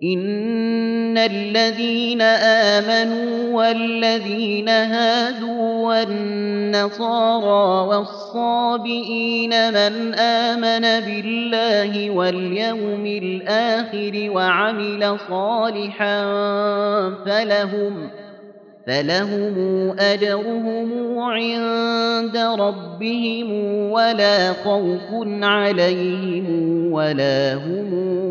إن الذين آمنوا والذين هادوا والنصارى والصابئين من آمن بالله واليوم الآخر وعمل صالحا فلهم أجرهم عند ربهم ولا خوف عليهم ولا هم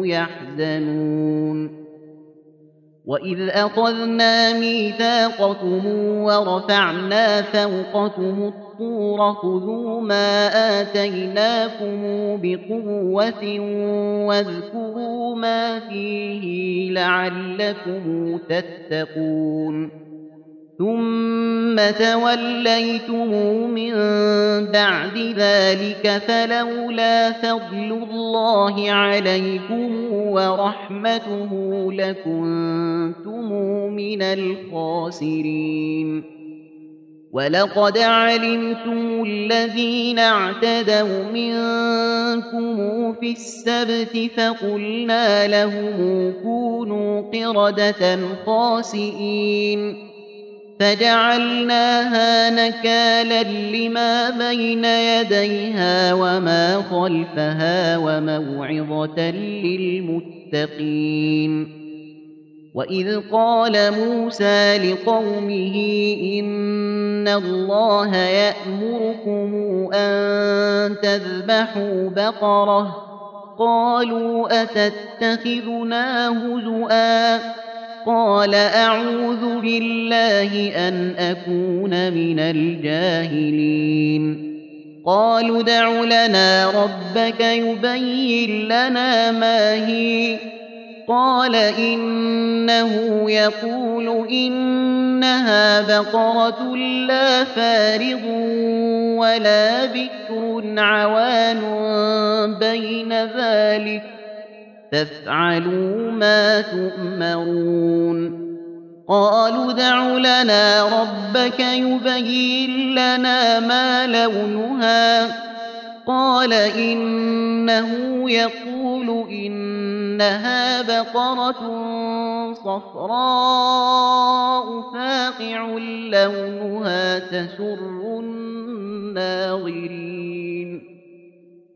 يحزنون وإذ أخذنا ميثاقكم ورفعنا فوقكم الطور خذوا ما آتيناكم بقوة واذكروا ما فيه لعلكم تتقون ثم توليتم من بعد ذلك فلولا فضل الله عليكم ورحمته لكنتم من الخاسرين ولقد علمتم الذين اعتدوا منكم في السبت فقلنا لهم كونوا قردة خاسئين فجعلناها نكالا لما بين يديها وما خلفها وموعظة للمتقين وإذ قال موسى لقومه إن الله يأمركم أن تذبحوا بقرة قالوا أتتخذنا هزؤا قال أعوذ بالله أن أكون من الجاهلين قالوا ادع لنا ربك يبين لنا ما هي قال إنه يقول إنها بقرة لا فارض ولا بكر عوان بين ذلك فافعلوا ما تؤمرون قالوا ادع لنا ربك يبين لنا ما لونها قال إنه يقول إنها بقرة صفراء فاقع لونها تسر الناظرين